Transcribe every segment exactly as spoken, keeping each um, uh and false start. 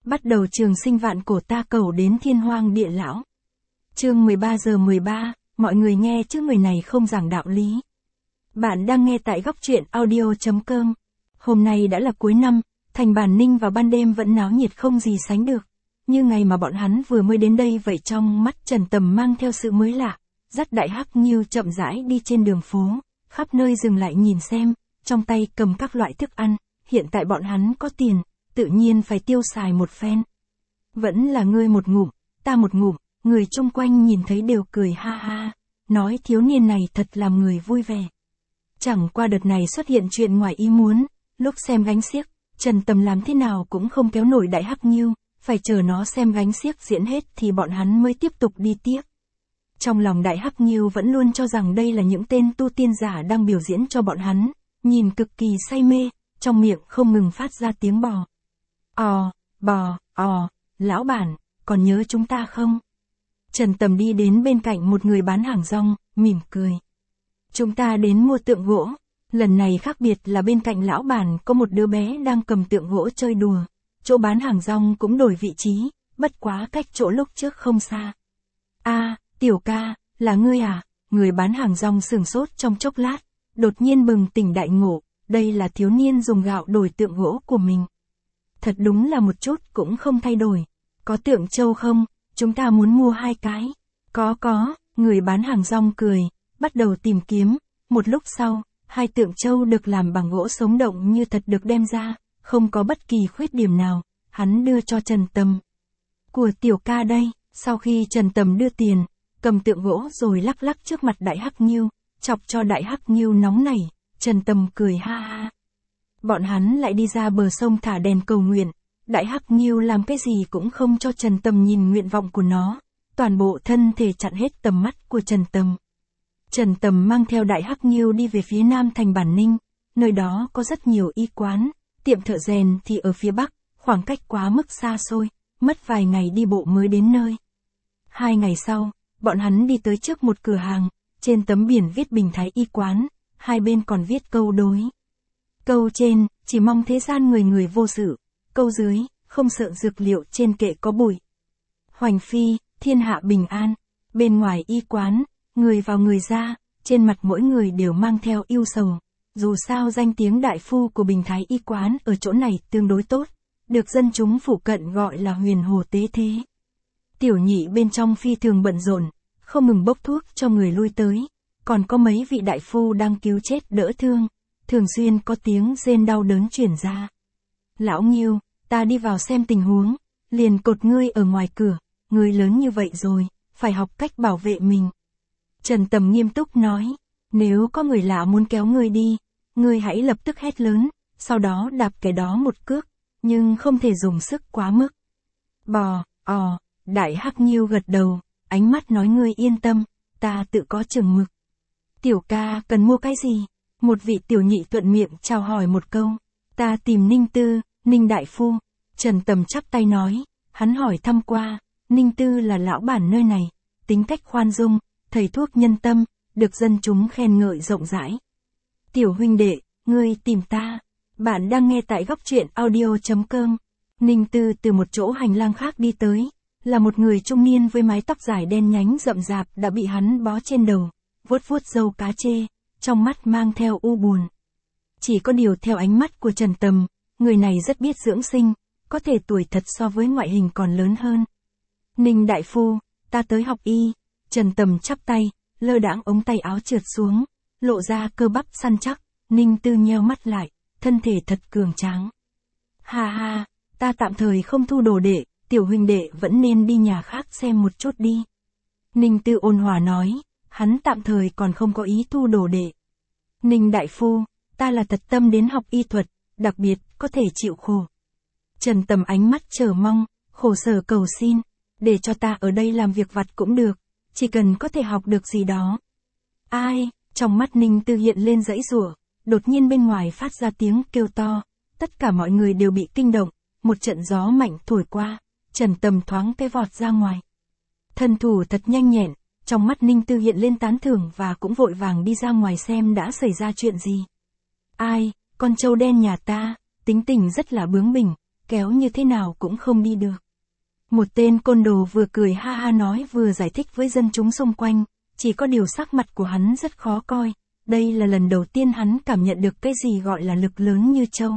Bắt đầu trường sinh vạn cổ ta cầu đến thiên hoang địa lão. Chương mười ba giờ mười ba, mọi người nghe chứ người này không giảng đạo lý. Bạn đang nghe tại góc truyện audio chấm com. Hôm nay đã là cuối năm, thành Bản Ninh vào ban đêm vẫn náo nhiệt không gì sánh được. Như ngày mà bọn hắn vừa mới đến đây vậy, trong mắt Trần Tầm mang theo sự mới lạ, dắt Đại Hắc Nghiêu chậm rãi đi trên đường phố, khắp nơi dừng lại nhìn xem, trong tay cầm các loại thức ăn, hiện tại bọn hắn có tiền, tự nhiên phải tiêu xài một phen. Vẫn là ngươi một ngụm, ta một ngụm, người chung quanh nhìn thấy đều cười ha ha, nói thiếu niên này thật làm người vui vẻ. Chẳng qua đợt này xuất hiện chuyện ngoài ý muốn, lúc xem gánh xiếc, Trần Tầm làm thế nào cũng không kéo nổi Đại Hắc Nghiêu, phải chờ nó xem gánh xiếc diễn hết thì bọn hắn mới tiếp tục đi tiếp. Trong lòng Đại Hắc Nghiêu vẫn luôn cho rằng đây là những tên tu tiên giả đang biểu diễn cho bọn hắn, nhìn cực kỳ say mê, trong miệng không ngừng phát ra tiếng bò. Ò, bò, ò, lão bản, còn nhớ chúng ta không? Trần Tầm đi đến bên cạnh một người bán hàng rong, mỉm cười. Chúng ta đến mua tượng gỗ, lần này khác biệt là bên cạnh lão bản có một đứa bé đang cầm tượng gỗ chơi đùa, chỗ bán hàng rong cũng đổi vị trí, bất quá cách chỗ lúc trước không xa. A, tiểu ca, là ngươi à? Người bán hàng rong sửng sốt trong chốc lát, đột nhiên bừng tỉnh đại ngộ, đây là thiếu niên dùng gạo đổi tượng gỗ của mình. Thật đúng là một chút cũng không thay đổi. Có tượng trâu không? Chúng ta muốn mua hai cái. Có có, người bán hàng rong cười, bắt đầu tìm kiếm. Một lúc sau, hai tượng trâu được làm bằng gỗ sống động như thật được đem ra, không có bất kỳ khuyết điểm nào. Hắn đưa cho Trần Tầm. Của tiểu ca đây. Sau khi Trần Tầm đưa tiền, cầm tượng gỗ rồi lắc lắc trước mặt Đại Hắc Nghiêu, chọc cho Đại Hắc Nghiêu nóng nảy. Trần Tầm cười ha ha. Bọn hắn lại đi ra bờ sông thả đèn cầu nguyện. Đại Hắc Nghiêu làm cái gì cũng không cho Trần Tầm nhìn nguyện vọng của nó, toàn bộ thân thể chặn hết tầm mắt của Trần Tầm. Trần Tầm mang theo Đại Hắc Nghiêu đi về phía nam thành Bản Ninh, nơi đó có rất nhiều y quán, tiệm thợ rèn thì ở phía bắc, khoảng cách quá mức xa xôi, mất vài ngày đi bộ mới đến nơi. Hai ngày sau, bọn hắn đi tới trước một cửa hàng, trên tấm biển viết Bình Thái y quán, hai bên còn viết câu đối. Câu trên, chỉ mong thế gian người người vô sự. Câu dưới, không sợ dược liệu trên kệ có bụi. Hoành phi, thiên hạ bình an. Bên ngoài y quán, người vào người ra, trên mặt mỗi người đều mang theo ưu sầu. Dù sao danh tiếng đại phu của Bình Thái y quán ở chỗ này tương đối tốt, được dân chúng phủ cận gọi là huyền hồ tế thế. Tiểu nhị bên trong phi thường bận rộn, không ngừng bốc thuốc cho người lui tới. Còn có mấy vị đại phu đang cứu chết đỡ thương, thường xuyên có tiếng rên đau đớn truyền ra. Lão Nghiêu, ta đi vào xem tình huống, liền cột ngươi ở ngoài cửa, ngươi lớn như vậy rồi, phải học cách bảo vệ mình. Trần Tầm nghiêm túc nói, nếu có người lạ muốn kéo ngươi đi, ngươi hãy lập tức hét lớn, sau đó đạp cái đó một cước, nhưng không thể dùng sức quá mức. Bò, ò, Đại Hắc Nghiêu gật đầu, ánh mắt nói ngươi yên tâm, ta tự có chừng mực. Tiểu ca cần mua cái gì? Một vị tiểu nhị thuận miệng chào hỏi một câu, ta tìm Ninh Tư, Ninh đại phu. Trần Tầm chắp tay nói, hắn hỏi thăm qua, Ninh Tư là lão bản nơi này, tính cách khoan dung, thầy thuốc nhân tâm, được dân chúng khen ngợi rộng rãi. Tiểu huynh đệ, ngươi tìm ta. Bạn đang nghe tại góc truyện audio chấm com. Ninh Tư từ một chỗ hành lang khác đi tới, là một người trung niên với mái tóc dài đen nhánh rậm rạp đã bị hắn bó trên đầu, vuốt vuốt râu cá chê, trong mắt mang theo u buồn. Chỉ có điều theo ánh mắt của Trần Tầm, người này rất biết dưỡng sinh, có thể tuổi thật so với ngoại hình còn lớn hơn. Ninh đại phu, ta tới học y. Trần Tầm chắp tay, lơ đãng ống tay áo trượt xuống, lộ ra cơ bắp săn chắc. Ninh Tư nheo mắt lại, thân thể thật cường tráng. Ha ha, ta tạm thời không thu đồ đệ, tiểu huynh đệ vẫn nên đi nhà khác xem một chút đi. Ninh Tư ôn hòa nói, hắn tạm thời còn không có ý thu đồ đệ. Ninh đại phu, ta là thật tâm đến học y thuật, đặc biệt có thể chịu khổ. Trần Tầm ánh mắt chờ mong, khổ sở cầu xin, để cho ta ở đây làm việc vặt cũng được, chỉ cần có thể học được gì đó. Ai? Trong mắt Ninh Tư hiện lên dãy rủa, đột nhiên bên ngoài phát ra tiếng kêu to, tất cả mọi người đều bị kinh động, một trận gió mạnh thổi qua, Trần Tầm thoáng cái vọt ra ngoài. Thân thủ thật nhanh nhẹn, trong mắt Ninh Tư hiện lên tán thưởng và cũng vội vàng đi ra ngoài xem đã xảy ra chuyện gì. Ai? Con trâu đen nhà ta, tính tình rất là bướng bỉnh, kéo như thế nào cũng không đi được. Một tên côn đồ vừa cười ha ha nói vừa giải thích với dân chúng xung quanh, chỉ có điều sắc mặt của hắn rất khó coi, đây là lần đầu tiên hắn cảm nhận được cái gì gọi là lực lớn như trâu.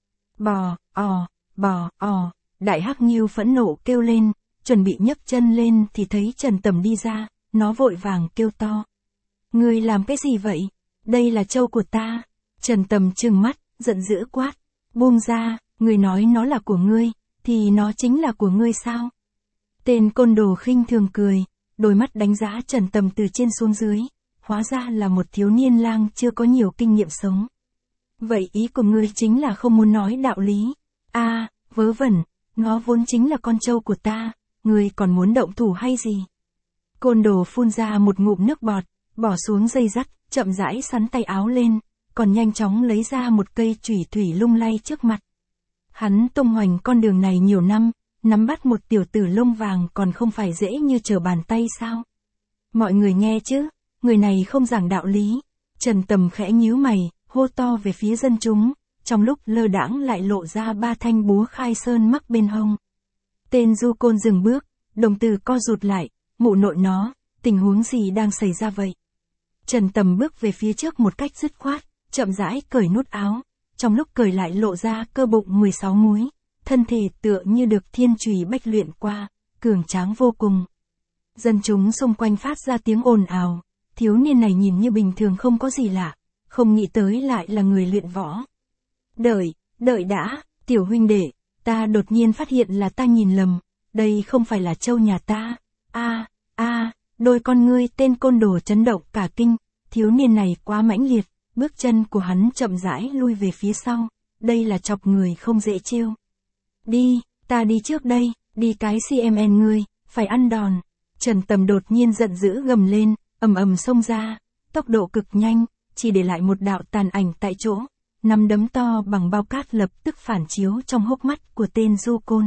Bò, ò, bò, ò, đại hắc nghiêu phẫn nộ kêu lên, chuẩn bị nhấc chân lên thì thấy Trần Tầm đi ra, nó vội vàng kêu to. Ngươi làm cái gì vậy? Đây là trâu của ta. Trần Tầm trừng mắt, giận dữ quát. Buông ra, ngươi nói nó là của ngươi, thì nó chính là của ngươi sao? Tên côn đồ khinh thường cười, đôi mắt đánh giá Trần Tầm từ trên xuống dưới, hóa ra là một thiếu niên lang chưa có nhiều kinh nghiệm sống. Vậy ý của ngươi chính là không muốn nói đạo lý. A, à, vớ vẩn, nó vốn chính là con trâu của ta, ngươi còn muốn động thủ hay gì? Côn đồ phun ra một ngụm nước bọt, bỏ xuống dây dắt, chậm rãi sắn tay áo lên, còn nhanh chóng lấy ra một cây chủy thủy lung lay trước mặt. Hắn tung hoành con đường này nhiều năm, nắm bắt một tiểu tử lông vàng còn không phải dễ như trở bàn tay sao? Mọi người nghe chứ, người này không giảng đạo lý. Trần Tầm khẽ nhíu mày, hô to về phía dân chúng, trong lúc lơ đãng lại lộ ra ba thanh búa khai sơn mắc bên hông. Tên du côn dừng bước, đồng tử co rụt lại, mụ nội nó, tình huống gì đang xảy ra vậy? Trần Tầm bước về phía trước một cách dứt khoát, chậm rãi cởi nút áo, trong lúc cởi lại lộ ra cơ bụng mười sáu múi, thân thể tựa như được thiên chùy bách luyện qua, cường tráng vô cùng. Dân chúng xung quanh phát ra tiếng ồn ào, thiếu niên này nhìn như bình thường không có gì lạ, không nghĩ tới lại là người luyện võ. Đợi, đợi đã, tiểu huynh đệ, ta đột nhiên phát hiện là ta nhìn lầm, đây không phải là trâu nhà ta. A, a, đôi con ngươi tên côn đồ chấn động cả kinh, thiếu niên này quá mãnh liệt, bước chân của hắn chậm rãi lui về phía sau, đây là chọc người không dễ trêu. Đi, ta đi trước đây, đi cái xê em en ngươi, phải ăn đòn. Trần Tầm đột nhiên giận dữ gầm lên, ầm ầm xông ra, tốc độ cực nhanh, chỉ để lại một đạo tàn ảnh tại chỗ, nắm đấm to bằng bao cát lập tức phản chiếu trong hốc mắt của tên du côn.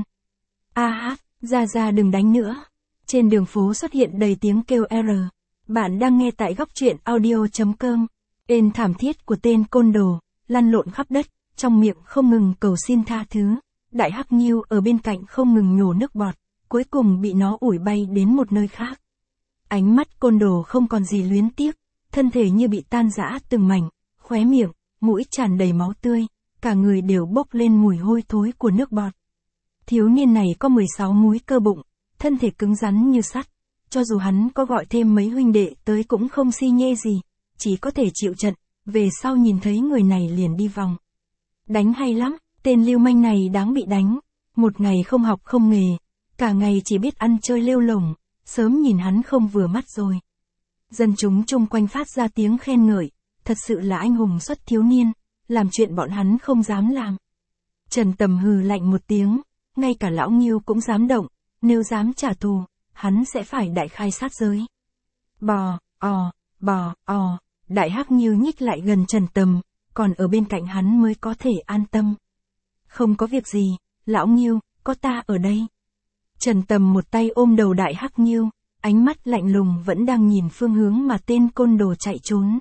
A hát, ra ra đừng đánh nữa. Trên đường phố xuất hiện đầy tiếng kêu R. Bạn đang nghe tại góc truyện audio chấm com. Ên thảm thiết của tên côn đồ, lăn lộn khắp đất, trong miệng không ngừng cầu xin tha thứ. Đại hắc nghiêu ở bên cạnh không ngừng nhổ nước bọt, cuối cùng bị nó ủi bay đến một nơi khác. Ánh mắt côn đồ không còn gì luyến tiếc, thân thể như bị tan rã từng mảnh, khóe miệng, mũi tràn đầy máu tươi, cả người đều bốc lên mùi hôi thối của nước bọt. Thiếu niên này có mười sáu múi cơ bụng, thân thể cứng rắn như sắt, cho dù hắn có gọi thêm mấy huynh đệ tới cũng không si nhê gì, chỉ có thể chịu trận, về sau nhìn thấy người này liền đi vòng. Đánh hay lắm, tên lưu manh này đáng bị đánh, một ngày không học không nghề, cả ngày chỉ biết ăn chơi lêu lổng, sớm nhìn hắn không vừa mắt rồi. Dân chúng chung quanh phát ra tiếng khen ngợi, thật sự là anh hùng xuất thiếu niên, làm chuyện bọn hắn không dám làm. Trần Tầm hừ lạnh một tiếng, ngay cả lão nghiêu cũng dám động, nếu dám trả thù, hắn sẽ phải đại khai sát giới. Bò, ò, bò, ò, đại hắc nghiêu nhích lại gần Trần Tầm, còn ở bên cạnh hắn mới có thể an tâm. Không có việc gì, lão nghiêu, có ta ở đây. Trần Tầm một tay ôm đầu đại hắc nghiêu, ánh mắt lạnh lùng vẫn đang nhìn phương hướng mà tên côn đồ chạy trốn.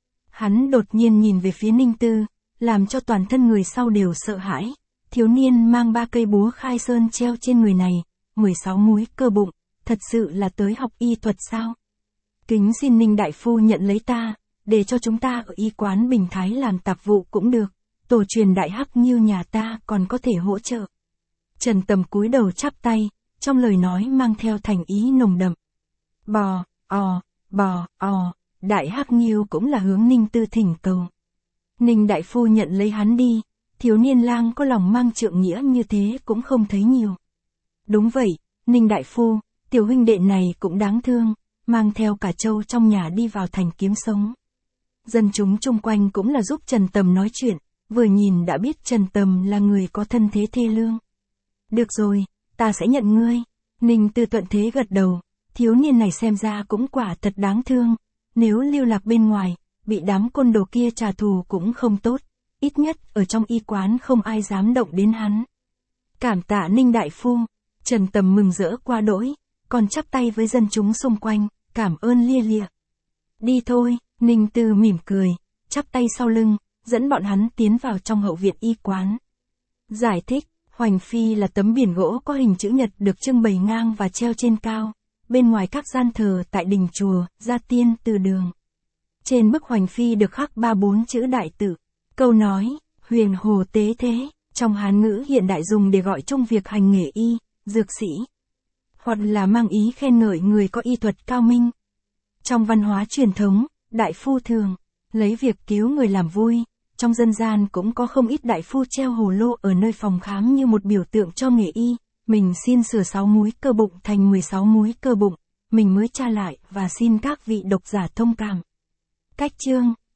Hắn đột nhiên nhìn về phía Ninh Tư, làm cho toàn thân người sau đều sợ hãi. Thiếu niên mang ba cây búa khai sơn treo trên người này, mười sáu múi cơ bụng, thật sự là tới học y thuật sao? Kính xin Ninh đại phu nhận lấy ta, để cho chúng ta ở y quán Bình Thái làm tạp vụ cũng được, tổ truyền đại hắc nghiêu nhà ta còn có thể hỗ trợ. Trần Tầm cúi đầu chắp tay, trong lời nói mang theo thành ý nồng đậm. Bò, ò, bò, ò, đại hắc nghiêu cũng là hướng Ninh Tư thỉnh cầu. Ninh đại phu nhận lấy hắn đi, thiếu niên lang có lòng mang trượng nghĩa như thế cũng không thấy nhiều. Đúng vậy, Ninh đại phu, tiểu huynh đệ này cũng đáng thương, mang theo cả trâu trong nhà đi vào thành kiếm sống. Dân chúng chung quanh cũng là giúp Trần Tầm nói chuyện, vừa nhìn đã biết Trần Tầm là người có thân thế thê lương. Được rồi, ta sẽ nhận ngươi. Ninh Tư thuận thế gật đầu, thiếu niên này xem ra cũng quả thật đáng thương, nếu lưu lạc bên ngoài, bị đám côn đồ kia trả thù cũng không tốt, ít nhất ở trong y quán không ai dám động đến hắn. Cảm tạ Ninh đại phu, Trần Tầm mừng rỡ qua đỗi, còn chắp tay với dân chúng xung quanh, cảm ơn lia lịa. Đi thôi, Ninh Tư mỉm cười, chắp tay sau lưng, dẫn bọn hắn tiến vào trong hậu viện y quán. Giải thích, Hoành phi là tấm biển gỗ có hình chữ nhật được trưng bày ngang và treo trên cao, bên ngoài các gian thờ tại đình chùa, gia tiên, từ đường. Trên bức hoành phi được khắc ba bốn chữ đại tự. Câu nói, huyền hồ tế thế, trong Hán ngữ hiện đại dùng để gọi chung việc hành nghề y, dược sĩ, hoặc là mang ý khen ngợi người có y thuật cao minh. Trong văn hóa truyền thống, đại phu thường lấy việc cứu người làm vui. Trong dân gian cũng có không ít đại phu treo hồ lô ở nơi phòng khám như một biểu tượng cho nghề y. Mình xin sửa sáu múi cơ bụng thành mười sáu múi cơ bụng, mình mới tra lại và xin các vị độc giả thông cảm. Cách chương